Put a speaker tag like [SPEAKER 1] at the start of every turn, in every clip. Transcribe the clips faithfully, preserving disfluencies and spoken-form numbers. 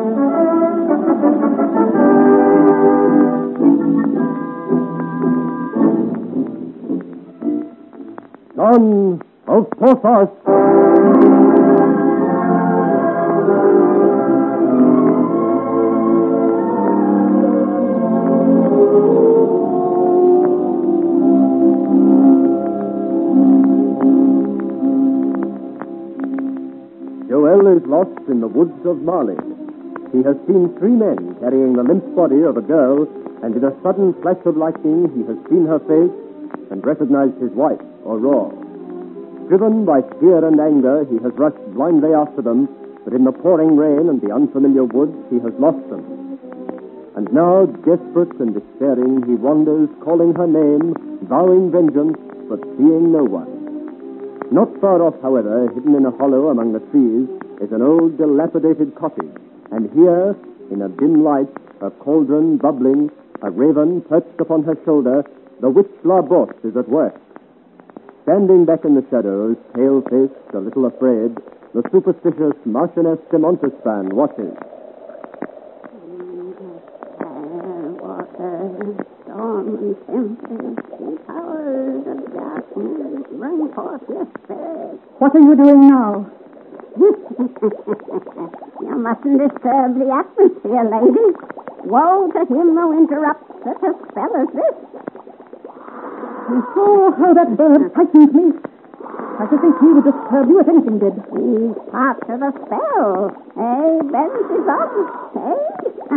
[SPEAKER 1] Son of Porthos. Joel is lost in the woods of Marley. He has seen three men carrying the limp body of a girl, and in a sudden flash of lightning he has seen her face and recognized his wife, Aurore. Driven by fear and anger, he has rushed blindly after them, but in the pouring rain and the unfamiliar woods, he has lost them. And now, desperate and despairing, he wanders, calling her name, vowing vengeance, but seeing no one. Not far off, however, hidden in a hollow among the trees, is an old, dilapidated cottage. And here, in a dim light, a cauldron bubbling, a raven perched upon her shoulder, the witch La Bosse is at work. Standing back in the shadows, pale-faced, a little afraid, the superstitious Marchioness de Montespan watches.
[SPEAKER 2] Water, storm and tempest, and powers of darkness, bring forth your spirit.
[SPEAKER 3] What are you doing now?
[SPEAKER 2] You mustn't disturb the atmosphere, lady. Woe to him who interrupts such a spell as this.
[SPEAKER 3] You saw how that bird frightened me. I should think he would disturb you if anything did.
[SPEAKER 2] He's part of the spell. Eh, Beelzebub? Eh?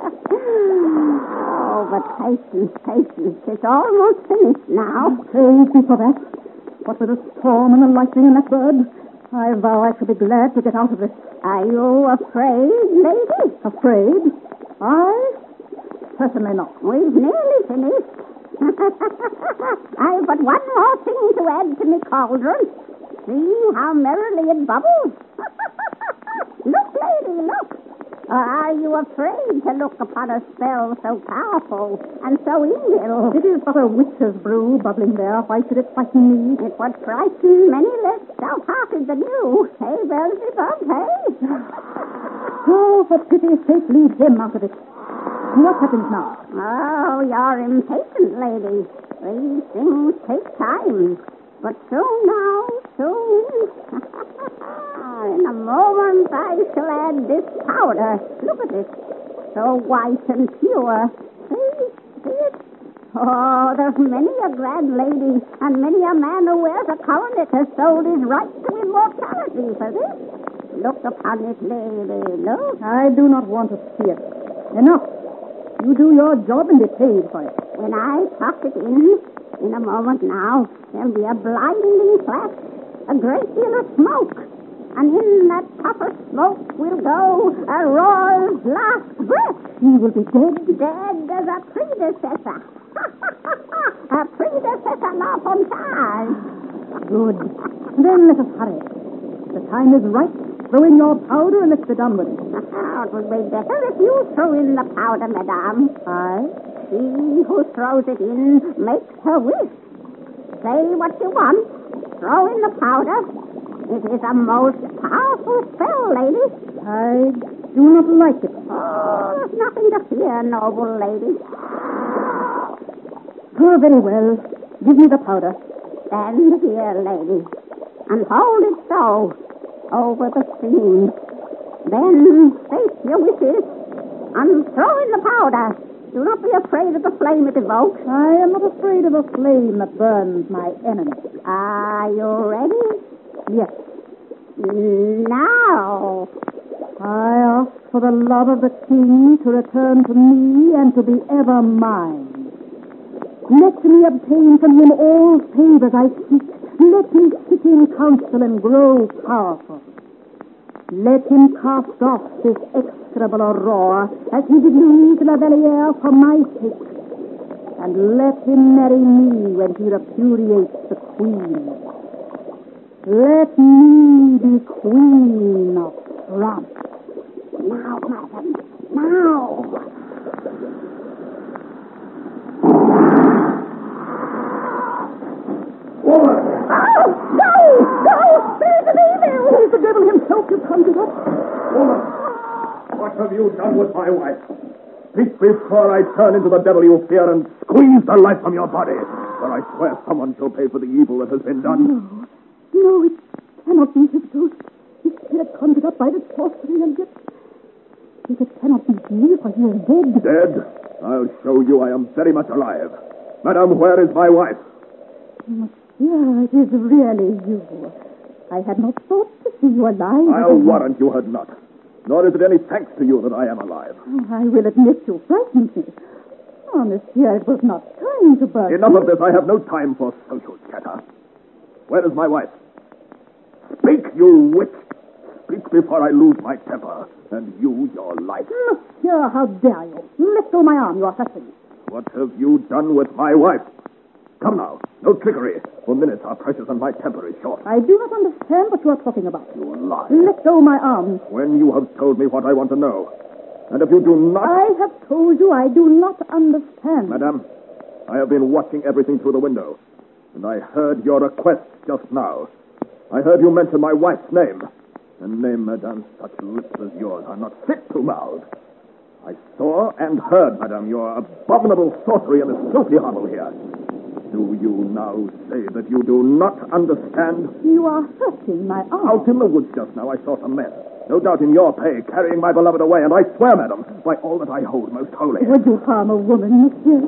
[SPEAKER 2] Oh, but patience, patience. It's almost finished now.
[SPEAKER 3] Praise be for that. What with the storm and the lightning and that bird, I vow I shall be glad to get out of this.
[SPEAKER 2] Are you afraid, lady?
[SPEAKER 3] Afraid? I? Certainly not.
[SPEAKER 2] We've nearly finished. I've but one more thing to add to my cauldron. See how merrily it bubbles. Look, lady, look. Or are you afraid to look upon a spell so powerful and so evil?
[SPEAKER 3] It is but a witch's brew bubbling there. Why should it frighten me?
[SPEAKER 2] It would frighten many less stout-hearted than you. Hey, Beelzebub, hey?
[SPEAKER 3] Oh, for pity's sake, leave him out of it. What happens now?
[SPEAKER 2] Oh, you're impatient, lady. These things take time. But soon now, soon. In a moment I shall add this powder. Look at it. So white and pure. See? See it? Oh, there's many a grand lady and many a man who wears a coronet has sold his right to immortality for this. Look upon it, lady. Look.
[SPEAKER 3] I do not want to see it. Enough. You do your job and get paid for it.
[SPEAKER 2] When I toss it in, in a moment now, there'll be a blinding flash, a great deal of smoke. And in that puff of smoke will go Aurore's last breath.
[SPEAKER 3] He will be dead?
[SPEAKER 2] Dead as a predecessor. A predecessor La Fontage.
[SPEAKER 3] Good. Then let us hurry. The time is right. Throw in your powder and let's be done with it.
[SPEAKER 2] Oh, it would be better if you threw in the powder, madame.
[SPEAKER 3] Aye?
[SPEAKER 2] She who throws it in makes her wish. Say what you want. Throw in the powder. It is a most powerful spell, lady.
[SPEAKER 3] I do not like it.
[SPEAKER 2] Oh, there's nothing to fear, noble lady.
[SPEAKER 3] Oh, very well. Give me the powder.
[SPEAKER 2] Stand here, lady, and hold it so over the steam. Then face your wishes and throw in the powder. Do not be afraid of the flame it evokes.
[SPEAKER 3] I am not afraid of a flame that burns my enemy.
[SPEAKER 2] Are you ready?
[SPEAKER 3] Yes.
[SPEAKER 2] Now.
[SPEAKER 3] I ask for the love of the king to return to me and to be ever mine. Let me obtain from him all favors I seek. Let me sit in council and grow powerful. Let him cast off this execrable Aurore as he did Louise La Valliere for my sake. And let him marry me when he repudiates the queen. Let me be queen of France.
[SPEAKER 2] Now, madam, now.
[SPEAKER 3] Woman! Oh, go! Go! Spirit of evil! It is the devil himself you conjured up. Woman!
[SPEAKER 4] What have you done with my wife? Speak before I turn into the devil you fear and squeeze the life from your body. For I swear someone shall pay for the evil that has been done.
[SPEAKER 3] No, no, it cannot be his ghost. His spirit conjured up by the sorcery, and yet... Yet it cannot be he, for he is dead.
[SPEAKER 4] Dead? I'll show you I am very much alive. Madame, where is my wife?
[SPEAKER 3] Monsieur, it is really you. I had not thought to see you alive.
[SPEAKER 4] I'll warrant you had not. Nor is it any thanks to you that I am alive.
[SPEAKER 3] Oh, I will admit you frightened me. Oh, monsieur, it was not kind to burst.
[SPEAKER 4] Enough of this. I have no time for social chatter. Where is my wife? Speak, you witch. Speak before I lose my temper, and you your life.
[SPEAKER 3] Monsieur, how dare you? Let go my arm, you assassin.
[SPEAKER 4] What have you done with my wife? Come now, no trickery, for minutes are precious and my temper is short.
[SPEAKER 3] I do not understand what you are talking about.
[SPEAKER 4] You lie.
[SPEAKER 3] Let go my arm.
[SPEAKER 4] When you have told me what I want to know, and if you do not...
[SPEAKER 3] I have told you I do not understand.
[SPEAKER 4] Madame, I have been watching everything through the window, and I heard your request just now. I heard you mention my wife's name. A name, Madame, such lips as yours are not fit to mouth. I saw and heard, Madame, your abominable sorcery in this filthy hovel here. Do you now say that you do not understand?
[SPEAKER 3] You are hurting my arm.
[SPEAKER 4] Out in the woods just now I saw some men, no doubt in your pay, carrying my beloved away, and I swear, Madame, by all that I hold most holy.
[SPEAKER 3] Would you harm a woman, monsieur?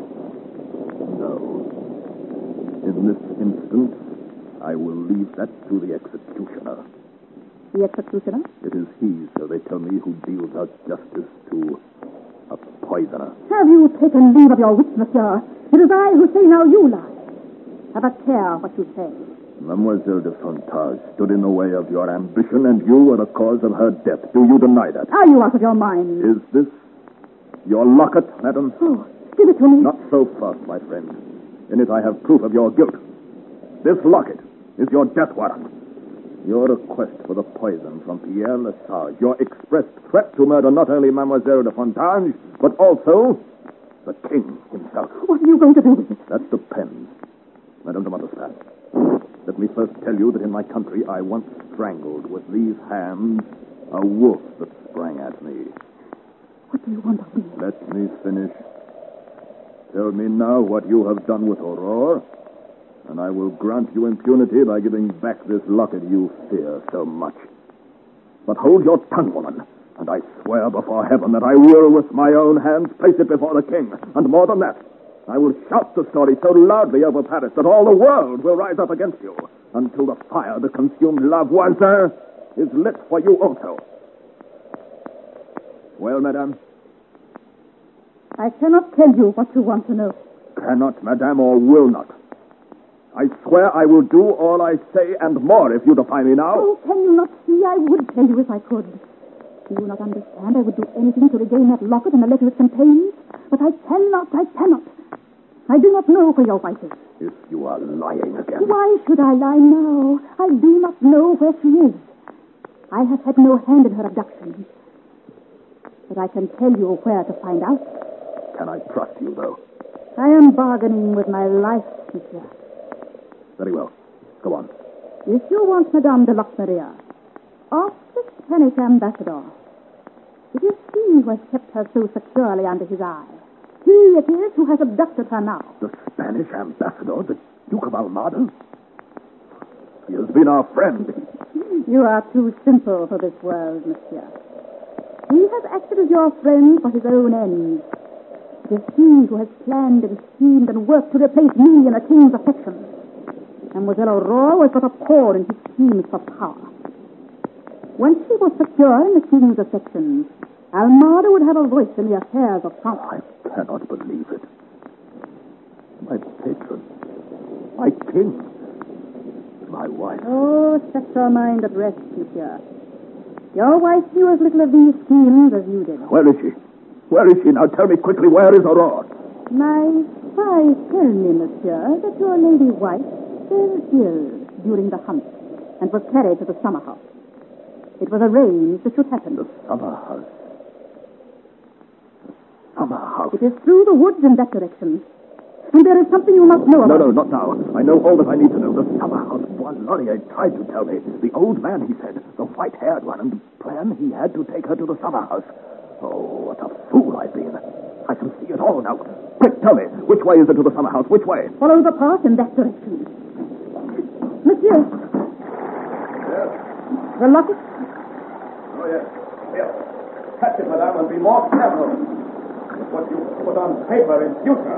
[SPEAKER 4] No. In this instance, I will leave that to the executioner.
[SPEAKER 3] The executioner?
[SPEAKER 4] It is he, so they tell me, who deals out justice to a poisoner.
[SPEAKER 3] Have you taken leave of your wits, monsieur? It is I who say now you lie. Have a care what you say.
[SPEAKER 4] Mademoiselle de Fontage stood in the way of your ambition, and you were the cause of her death. Do you deny that?
[SPEAKER 3] Are you out of your mind?
[SPEAKER 4] Is this your locket, madam?
[SPEAKER 3] Oh, give it to me.
[SPEAKER 4] Not so fast, my friend. In it I have proof of your guilt. This locket is your death warrant. Your request for the poison from Pierre Lesage. Your expressed threat to murder not only Mademoiselle de Fontage, but also the king himself.
[SPEAKER 3] What are you going to do with it?
[SPEAKER 4] That depends. Madame de Montespan, let me first tell you that in my country I once strangled with these hands a wolf that sprang at me.
[SPEAKER 3] What do you want of me?
[SPEAKER 4] Let me finish. Tell me now what you have done with Aurore, and I will grant you impunity by giving back this locket you fear so much. But hold your tongue, woman, and I swear before heaven that I will, with my own hands, place it before the king. And more than that, I will shout the story so loudly over Paris that all the world will rise up against you, until the fire that consumed La Voisin is lit for you also. Well, madame?
[SPEAKER 3] I cannot tell you what you want to know.
[SPEAKER 4] Cannot, madame, or will not. I swear I will do all I say and more if you defy me now.
[SPEAKER 3] Oh, can you not see? I would tell you if I could. Do you not understand? I would do anything to regain that locket and the letter it contains. But I cannot, I cannot. I do not know where your wife is.
[SPEAKER 4] If you are lying again.
[SPEAKER 3] Why should I lie now? I do not know where she is. I have had no hand in her abduction. But I can tell you where to find out.
[SPEAKER 4] Can I trust you, though?
[SPEAKER 3] I am bargaining with my life, monsieur.
[SPEAKER 4] Very well. Go on.
[SPEAKER 3] If you want Madame de Lochmaria, ask the Spanish ambassador. It is he who has kept her so securely under his eye. He it is who has abducted her now.
[SPEAKER 4] The Spanish ambassador, the Duke of Almada? He has been our friend.
[SPEAKER 3] You are too simple for this world, monsieur. He has acted as your friend for his own ends. It is he who has planned and schemed and worked to replace me in the king's affection. Mademoiselle Aurore was but a pawn in his schemes for power. Once she was secure in the king's affections, Almada would have a voice in the affairs of France.
[SPEAKER 4] I cannot believe it. My patron, my king, my wife.
[SPEAKER 3] Oh, set your mind at rest, monsieur. Your wife knew as little of these schemes as you did.
[SPEAKER 4] Where is she? Where is she? Now tell me quickly, where is Aurore?
[SPEAKER 3] My spies tell me, monsieur, that your lady wife fell ill during the hunt and was carried to the summer house. It was arranged it should happen.
[SPEAKER 4] The summer house. The summer house.
[SPEAKER 3] It is through the woods in that direction. And there is something you must know about.
[SPEAKER 4] No, no, not now. I know all that I need to know. The summer house. Bois Laurier tried to tell me. The old man, he said. The white-haired one. And the plan he had to take her to the summer house. Oh, what a fool I've been. I can see it all now. Quick, tell me, which way is it to the summer house? Which way?
[SPEAKER 3] Follow the path in that direction. Monsieur.
[SPEAKER 4] Yes?
[SPEAKER 3] The locket?
[SPEAKER 4] Oh, yes. Here. Catch it, madame, and be more careful. It's what you put on paper in future.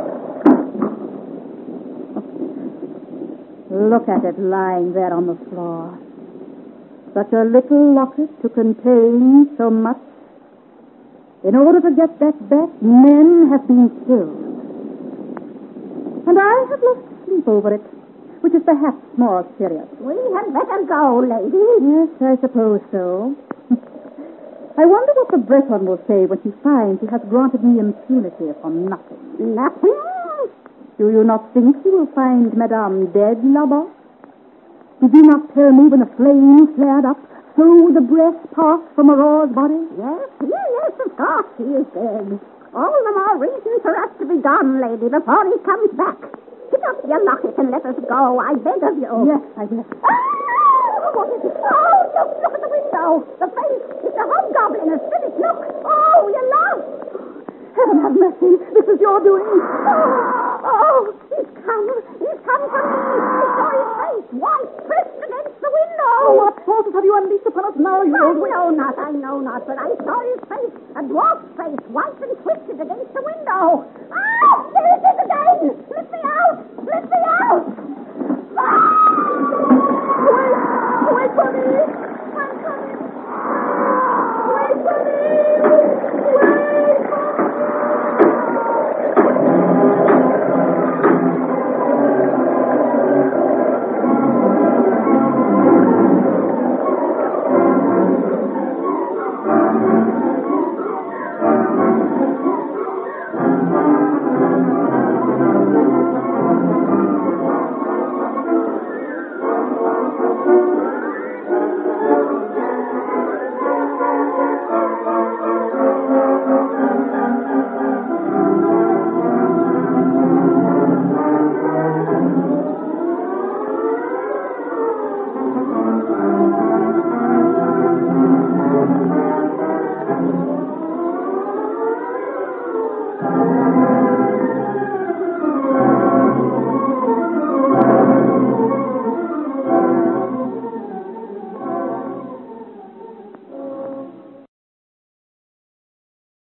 [SPEAKER 3] Look at it lying there on the floor. Such a little locket to contain so much. In order to get that back, men have been killed. And I have lost sleep over it, which is perhaps more serious.
[SPEAKER 2] We had better go, lady.
[SPEAKER 3] Yes, I suppose so. I wonder what the Breton will say when he finds he has granted me impunity for nothing.
[SPEAKER 2] Nothing?
[SPEAKER 3] Do you not think he will find Madame dead, là-bas? Did you not tell me when the flame flared up, so the breath passed from Aurora's body?
[SPEAKER 2] Yes, yes, yes, of course he is dead. All the more reason for us to be gone, lady, before he comes back. Pick up your locket and let us go, I beg of you.
[SPEAKER 3] Yes, I will.
[SPEAKER 2] Oh, what is it? Oh, look, look at the window. The face, it's a hobgoblin, a spirit. Look. Oh, you're lost.
[SPEAKER 3] Heaven have mercy. This is your doing.
[SPEAKER 2] Oh, oh, he's come. He's come for me. I saw his face, white, pressed against the window.
[SPEAKER 3] Oh, what forces have you unleashed upon us now, you
[SPEAKER 2] I
[SPEAKER 3] old witch?
[SPEAKER 2] know not, I know not, but I saw his face, a dwarf's face, white and twisted against the window. Oh, there it is again! Let me out! Let me out!